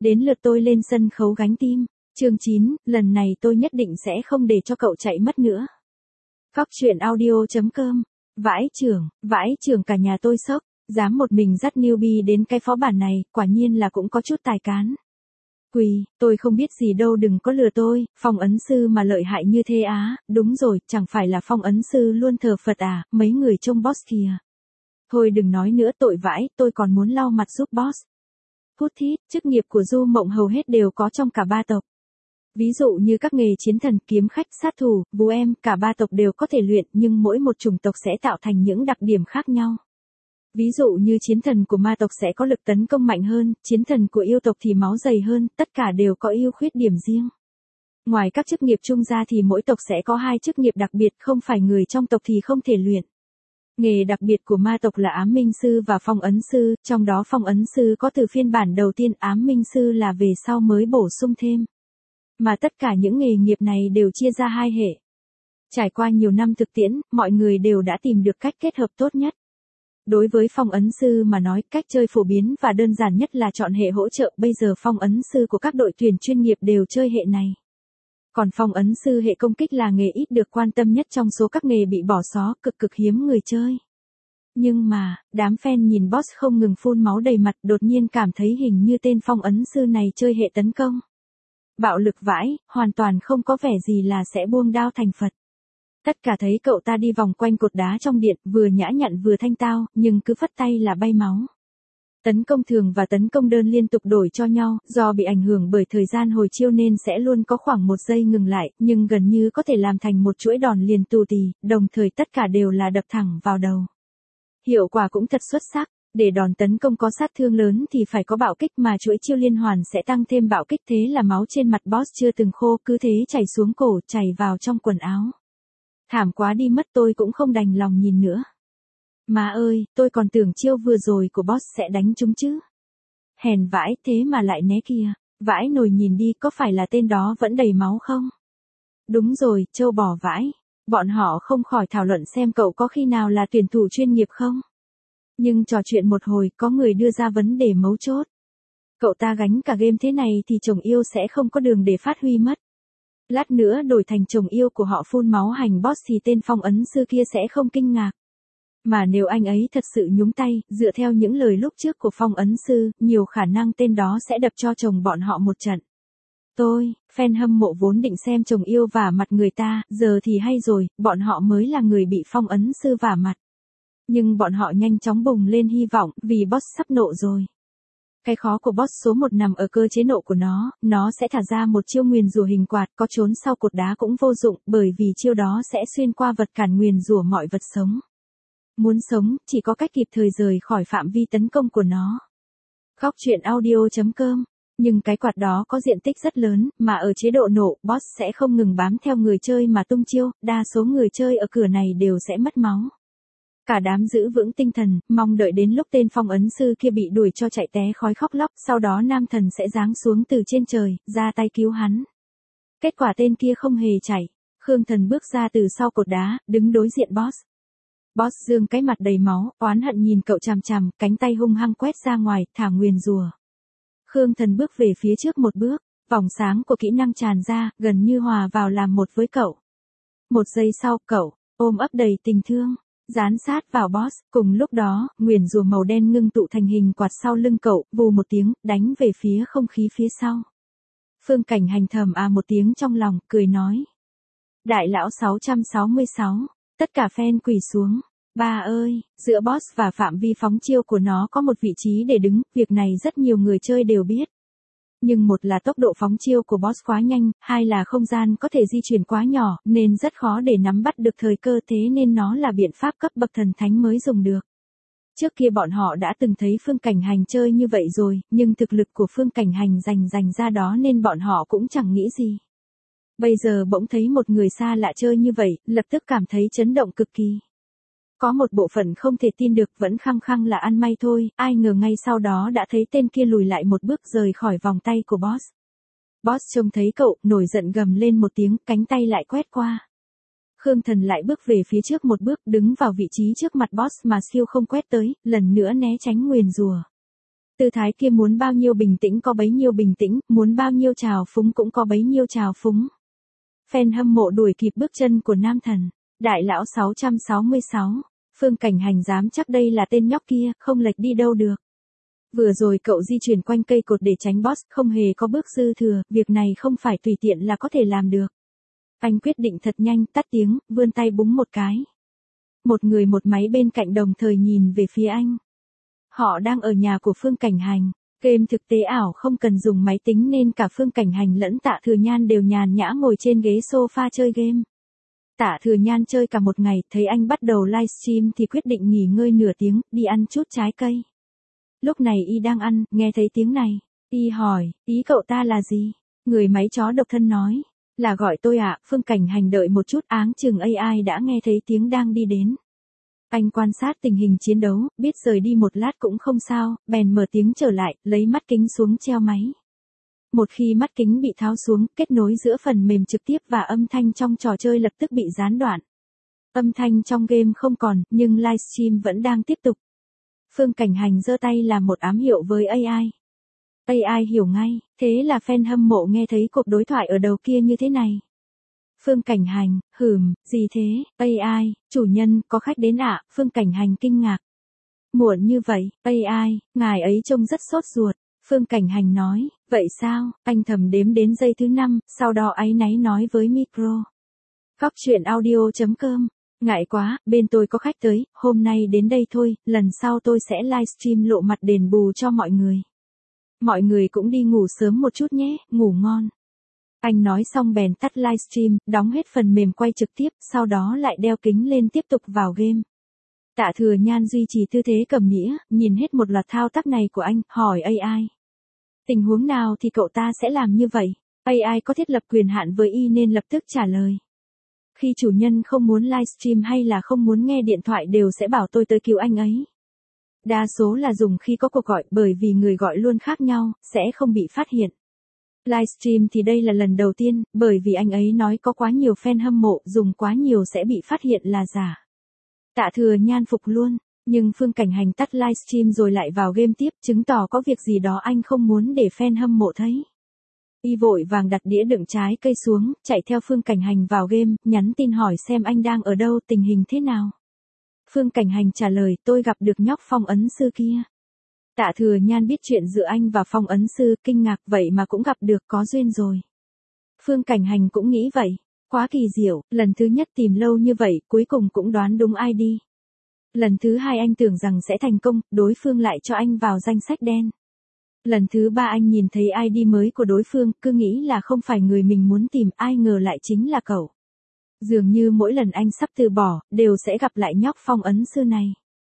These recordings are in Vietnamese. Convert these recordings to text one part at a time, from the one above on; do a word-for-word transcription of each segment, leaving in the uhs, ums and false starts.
Đến lượt tôi lên sân khấu gánh team. Chương chín, lần này tôi nhất định sẽ không để cho cậu chạy mất nữa. Cóc truyện audio chấm com. Vãi trưởng, vãi trưởng cả nhà tôi sốc, dám một mình dắt newbie đến cái phó bản này, quả nhiên là cũng có chút tài cán. Quỳ, tôi không biết gì đâu, đừng có lừa tôi, phong ấn sư mà lợi hại như thế á, đúng rồi, chẳng phải là phong ấn sư luôn thờ Phật à, mấy người trông boss kìa. Thôi đừng nói nữa, tội vãi, tôi còn muốn lau mặt giúp boss. Hút thít, chức nghiệp của Du Mộng hầu hết đều có trong cả ba tộc. Ví dụ như các nghề chiến thần, kiếm khách, sát thủ, bú em, cả ba tộc đều có thể luyện, nhưng mỗi một chủng tộc sẽ tạo thành những đặc điểm khác nhau. Ví dụ như chiến thần của ma tộc sẽ có lực tấn công mạnh hơn, chiến thần của yêu tộc thì máu dày hơn, tất cả đều có ưu khuyết điểm riêng. Ngoài các chức nghiệp chung ra thì mỗi tộc sẽ có hai chức nghiệp đặc biệt, không phải người trong tộc thì không thể luyện. Nghề đặc biệt của ma tộc là ám minh sư và phong ấn sư, trong đó phong ấn sư có từ phiên bản đầu tiên, ám minh sư là về sau mới bổ sung thêm. Mà tất cả những nghề nghiệp này đều chia ra hai hệ. Trải qua nhiều năm thực tiễn, mọi người đều đã tìm được cách kết hợp tốt nhất. Đối với phong ấn sư mà nói, cách chơi phổ biến và đơn giản nhất là chọn hệ hỗ trợ, bây giờ phong ấn sư của các đội tuyển chuyên nghiệp đều chơi hệ này. Còn phong ấn sư hệ công kích là nghề ít được quan tâm nhất trong số các nghề bị bỏ xó, cực cực hiếm người chơi. Nhưng mà, đám fan nhìn boss không ngừng phun máu đầy mặt, đột nhiên cảm thấy hình như tên phong ấn sư này chơi hệ tấn công. Bạo lực vãi, hoàn toàn không có vẻ gì là sẽ buông đao thành Phật. Tất cả thấy cậu ta đi vòng quanh cột đá trong điện, vừa nhã nhặn vừa thanh tao, nhưng cứ phất tay là bay máu. Tấn công thường và tấn công đơn liên tục đổi cho nhau, do bị ảnh hưởng bởi thời gian hồi chiêu nên sẽ luôn có khoảng một giây ngừng lại, nhưng gần như có thể làm thành một chuỗi đòn liền tù tì, đồng thời tất cả đều là đập thẳng vào đầu. Hiệu quả cũng thật xuất sắc. Để đòn tấn công có sát thương lớn thì phải có bạo kích, mà chuỗi chiêu liên hoàn sẽ tăng thêm bạo kích, thế là máu trên mặt boss chưa từng khô, cứ thế chảy xuống cổ, chảy vào trong quần áo. Thảm quá đi mất, tôi cũng không đành lòng nhìn nữa. Má ơi, tôi còn tưởng chiêu vừa rồi của boss sẽ đánh trúng chứ. Hèn vãi, thế mà lại né kìa. Vãi nồi, nhìn đi, có phải là tên đó vẫn đầy máu không? Đúng rồi, trâu bò vãi. Bọn họ không khỏi thảo luận xem cậu có khi nào là tuyển thủ chuyên nghiệp không? Nhưng trò chuyện một hồi, có người đưa ra vấn đề mấu chốt. Cậu ta gánh cả game thế này thì chồng yêu sẽ không có đường để phát huy mất. Lát nữa đổi thành chồng yêu của họ phun máu hành boss thì tên phong ấn sư kia sẽ không kinh ngạc. Mà nếu anh ấy thật sự nhúng tay, dựa theo những lời lúc trước của phong ấn sư, nhiều khả năng tên đó sẽ đập cho chồng bọn họ một trận. Tôi, fan hâm mộ vốn định xem chồng yêu vả mặt người ta, giờ thì hay rồi, bọn họ mới là người bị phong ấn sư vả mặt. Nhưng bọn họ nhanh chóng bùng lên hy vọng, vì boss sắp nộ rồi. Cái khó của boss số một nằm ở cơ chế nộ của nó, nó sẽ thả ra một chiêu nguyền rủa hình quạt, có trốn sau cột đá cũng vô dụng, bởi vì chiêu đó sẽ xuyên qua vật cản nguyền rủa mọi vật sống. Muốn sống, chỉ có cách kịp thời rời khỏi phạm vi tấn công của nó. Cóc truyện audio chấm com. Nhưng cái quạt đó có diện tích rất lớn, mà ở chế độ nổ, boss sẽ không ngừng bám theo người chơi mà tung chiêu, đa số người chơi ở cửa này đều sẽ mất máu. Cả đám giữ vững tinh thần, mong đợi đến lúc tên phong ấn sư kia bị đuổi cho chạy té khói khóc lóc, sau đó nam thần sẽ giáng xuống từ trên trời, ra tay cứu hắn. Kết quả tên kia không hề chạy. Khương Thần bước ra từ sau cột đá, đứng đối diện boss. Boss dương cái mặt đầy máu, oán hận nhìn cậu chằm chằm, cánh tay hung hăng quét ra ngoài, thả nguyền rủa. Khương Thần bước về phía trước một bước, vòng sáng của kỹ năng tràn ra, gần như hòa vào làm một với cậu. Một giây sau, cậu ôm ấp đầy tình thương, dán sát vào boss, cùng lúc đó, nguyền rủa màu đen ngưng tụ thành hình quạt sau lưng cậu, vù một tiếng, đánh về phía không khí phía sau. Phương Cảnh Hành thầm à một tiếng trong lòng, cười nói. Đại lão sáu trăm sáu mươi sáu, tất cả fan quỳ xuống. Ba ơi, giữa boss và phạm vi phóng chiêu của nó có một vị trí để đứng, việc này rất nhiều người chơi đều biết. Nhưng một là tốc độ phóng chiêu của boss quá nhanh, hai là không gian có thể di chuyển quá nhỏ, nên rất khó để nắm bắt được thời cơ, thế nên nó là biện pháp cấp bậc thần thánh mới dùng được. Trước kia bọn họ đã từng thấy Phương Cảnh Hành chơi như vậy rồi, nhưng thực lực của Phương Cảnh Hành dành dành ra đó nên bọn họ cũng chẳng nghĩ gì. Bây giờ bỗng thấy một người xa lạ chơi như vậy, lập tức cảm thấy chấn động cực kỳ. Có một bộ phận không thể tin được, vẫn khăng khăng là ăn may thôi, ai ngờ ngay sau đó đã thấy tên kia lùi lại một bước rời khỏi vòng tay của boss. Boss trông thấy cậu, nổi giận gầm lên một tiếng, cánh tay lại quét qua. Khương Thần lại bước về phía trước một bước, đứng vào vị trí trước mặt boss mà siêu không quét tới, lần nữa né tránh nguyền rủa. Tư thái kia muốn bao nhiêu bình tĩnh có bấy nhiêu bình tĩnh, muốn bao nhiêu trào phúng cũng có bấy nhiêu trào phúng. Fan hâm mộ đuổi kịp bước chân của nam thần. Đại lão sáu trăm sáu mươi sáu. Phương Cảnh Hành dám chắc đây là tên nhóc kia, không lệch đi đâu được. Vừa rồi cậu di chuyển quanh cây cột để tránh boss, không hề có bước dư thừa, việc này không phải tùy tiện là có thể làm được. Anh quyết định thật nhanh, tắt tiếng, vươn tay búng một cái. Một người một máy bên cạnh đồng thời nhìn về phía anh. Họ đang ở nhà của Phương Cảnh Hành. Game thực tế ảo không cần dùng máy tính nên cả Phương Cảnh Hành lẫn Tạ Thừa Nhan đều nhàn nhã ngồi trên ghế sofa chơi game. Tạ Thừa Nhan chơi cả một ngày, thấy anh bắt đầu livestream thì quyết định nghỉ ngơi nửa tiếng, đi ăn chút trái cây. Lúc này y đang ăn, nghe thấy tiếng này. Y hỏi, ý cậu ta là gì? Người máy chó độc thân nói. Là gọi tôi ạ. Phương Cảnh Hành đợi một chút, áng chừng a i đã nghe thấy tiếng đang đi đến. Anh quan sát tình hình chiến đấu, biết rời đi một lát cũng không sao, bèn mở tiếng trở lại, lấy mắt kính xuống treo máy. Một khi mắt kính bị tháo xuống, kết nối giữa phần mềm trực tiếp và âm thanh trong trò chơi lập tức bị gián đoạn. Âm thanh trong game không còn, nhưng livestream vẫn đang tiếp tục. Phương Cảnh Hành giơ tay làm một ám hiệu với a i. a i hiểu ngay, thế là fan hâm mộ nghe thấy cuộc đối thoại ở đầu kia như thế này. Phương Cảnh Hành, hừm, gì thế, a i, chủ nhân, có khách đến ạ. Phương Cảnh Hành kinh ngạc. Muộn như vậy, a i, ngài ấy trông rất sốt ruột. Phương Cảnh Hành nói, vậy sao, anh thầm đếm đến giây thứ năm, sau đó áy náy nói với micro. Góc truyện audio chấm com, ngại quá, bên tôi có khách tới, hôm nay đến đây thôi, lần sau tôi sẽ livestream lộ mặt đền bù cho mọi người. Mọi người cũng đi ngủ sớm một chút nhé, ngủ ngon. Anh nói xong bèn tắt livestream, đóng hết phần mềm quay trực tiếp, sau đó lại đeo kính lên tiếp tục vào game. Tạ Thừa Nhan duy trì tư thế cầm nĩa, nhìn hết một loạt thao tác này của anh, hỏi a i. Tình huống nào thì cậu ta sẽ làm như vậy? a i có thiết lập quyền hạn với y nên lập tức trả lời. Khi chủ nhân không muốn livestream hay là không muốn nghe điện thoại đều sẽ bảo tôi tới cứu anh ấy. Đa số là dùng khi có cuộc gọi, bởi vì người gọi luôn khác nhau, sẽ không bị phát hiện. Livestream thì đây là lần đầu tiên, bởi vì anh ấy nói có quá nhiều fan hâm mộ, dùng quá nhiều sẽ bị phát hiện là giả. Tạ Thừa Nhan phục luôn, nhưng Phương Cảnh Hành tắt livestream rồi lại vào game tiếp, chứng tỏ có việc gì đó anh không muốn để fan hâm mộ thấy. Y vội vàng đặt đĩa đựng trái cây xuống, chạy theo Phương Cảnh Hành vào game, nhắn tin hỏi xem anh đang ở đâu, tình hình thế nào. Phương Cảnh Hành trả lời, tôi gặp được nhóc Phong ấn sư kia. Tạ Thừa Nhan biết chuyện giữa anh và Phong ấn sư, kinh ngạc, vậy mà cũng gặp được, có duyên rồi. Phương Cảnh Hành cũng nghĩ vậy, quá kỳ diệu, lần thứ nhất tìm lâu như vậy, cuối cùng cũng đoán đúng i đê. Lần thứ hai anh tưởng rằng sẽ thành công, đối phương lại cho anh vào danh sách đen. Lần thứ ba anh nhìn thấy i đê mới của đối phương, cứ nghĩ là không phải người mình muốn tìm, ai ngờ lại chính là cậu. Dường như mỗi lần anh sắp từ bỏ, đều sẽ gặp lại nhóc Phong ấn sư này.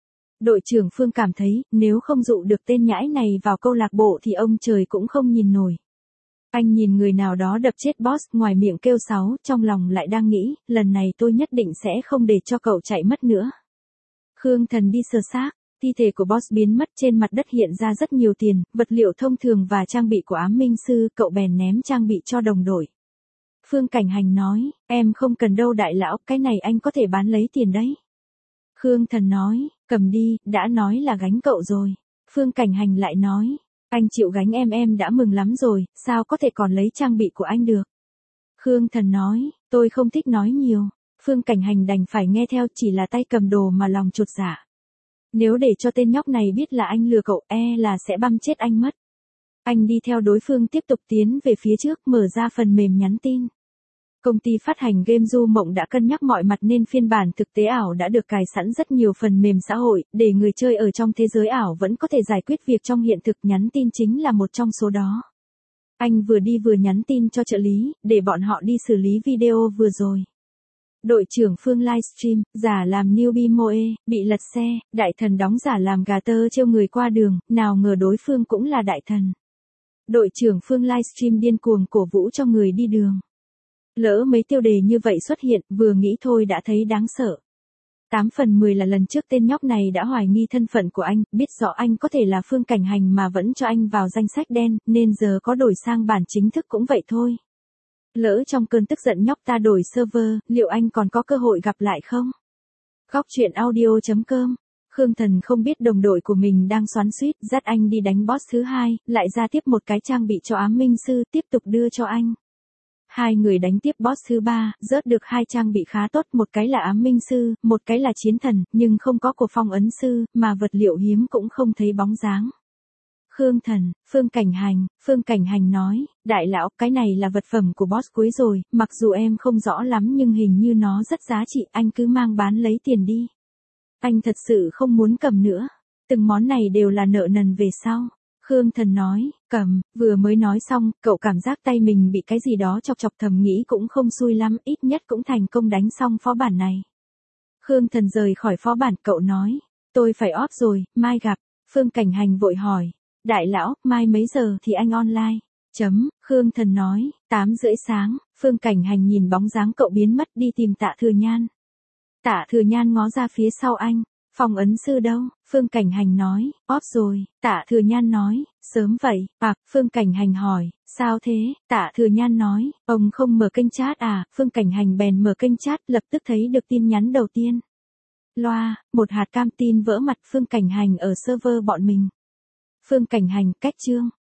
Đội trưởng Phương cảm thấy, nếu không dụ được tên nhãi này vào câu lạc bộ thì ông trời cũng không nhìn nổi. Anh nhìn người nào đó đập chết boss, ngoài miệng kêu sáu, trong lòng lại đang nghĩ, lần này tôi nhất định sẽ không để cho cậu chạy mất nữa. Khương Thần đi sơ xác, thi thể của boss biến mất, trên mặt đất hiện ra rất nhiều tiền, vật liệu thông thường và trang bị của ám minh sư, cậu bèn ném trang bị cho đồng đội. Phương Cảnh Hành nói, em không cần đâu đại lão, cái này anh có thể bán lấy tiền đấy. Khương Thần nói, cầm đi, đã nói là gánh cậu rồi. Phương Cảnh Hành lại nói, anh chịu gánh em em đã mừng lắm rồi, sao có thể còn lấy trang bị của anh được. Khương Thần nói, tôi không thích nói nhiều. Phương Cảnh Hành đành phải nghe theo, chỉ là tay cầm đồ mà lòng chột dạ. Nếu để cho tên nhóc này biết là anh lừa cậu, e là sẽ băm chết anh mất. Anh đi theo đối phương tiếp tục tiến về phía trước, mở ra phần mềm nhắn tin. Công ty phát hành game Du Mộng đã cân nhắc mọi mặt nên phiên bản thực tế ảo đã được cài sẵn rất nhiều phần mềm xã hội, để người chơi ở trong thế giới ảo vẫn có thể giải quyết việc trong hiện thực, nhắn tin chính là một trong số đó. Anh vừa đi vừa nhắn tin cho trợ lý, để bọn họ đi xử lý video vừa rồi. Đội trưởng Phương livestream, giả làm newbie Moe, bị lật xe, đại thần đóng giả làm gà tơ trêu người qua đường, nào ngờ đối phương cũng là đại thần. Đội trưởng Phương livestream điên cuồng cổ vũ cho người đi đường. Lỡ mấy tiêu đề như vậy xuất hiện, vừa nghĩ thôi đã thấy đáng sợ. tám phần mười là lần trước tên nhóc này đã hoài nghi thân phận của anh, biết rõ anh có thể là Phương Cảnh Hành mà vẫn cho anh vào danh sách đen, nên giờ có đổi sang bản chính thức cũng vậy thôi. Lỡ trong cơn tức giận nhóc ta đổi server, liệu anh còn có cơ hội gặp lại không? Góc truyện audio chấm com Khương Thần không biết đồng đội của mình đang xoắn xuýt, dắt anh đi đánh boss thứ hai, lại ra tiếp một cái trang bị cho ám minh sư, tiếp tục đưa cho anh. Hai người đánh tiếp boss thứ ba, rớt được hai trang bị khá tốt, một cái là ám minh sư, một cái là chiến thần, nhưng không có của phong ấn sư, mà vật liệu hiếm cũng không thấy bóng dáng. Khương Thần, Phương Cảnh Hành, Phương Cảnh Hành nói, đại lão, cái này là vật phẩm của boss cuối rồi, mặc dù em không rõ lắm nhưng hình như nó rất giá trị, anh cứ mang bán lấy tiền đi. Anh thật sự không muốn cầm nữa, từng món này đều là nợ nần về sau. Khương Thần nói, cầm, vừa mới nói xong, cậu cảm giác tay mình bị cái gì đó chọc chọc, thầm nghĩ cũng không xui lắm, ít nhất cũng thành công đánh xong phó bản này. Khương Thần rời khỏi phó bản, cậu nói, tôi phải off rồi, mai gặp. Phương Cảnh Hành vội hỏi, đại lão, mai mấy giờ thì anh online? Chấm, Khương Thần nói, tám rưỡi sáng. Phương Cảnh Hành nhìn bóng dáng cậu biến mất đi tìm Tạ Thừa Nhan. Tạ Thừa Nhan ngó ra phía sau anh, phong ấn sư đâu? Phương Cảnh Hành nói, off rồi. Tạ Thừa Nhan nói, sớm vậy, à, Phương Cảnh Hành hỏi, sao thế? Tạ Thừa Nhan nói, ông không mở kênh chat à? Phương Cảnh Hành bèn mở kênh chat, lập tức thấy được tin nhắn đầu tiên. Loa, một hạt cam tin vỡ mặt, Phương Cảnh Hành ở server bọn mình. Phương Cảnh Hành, cách chương.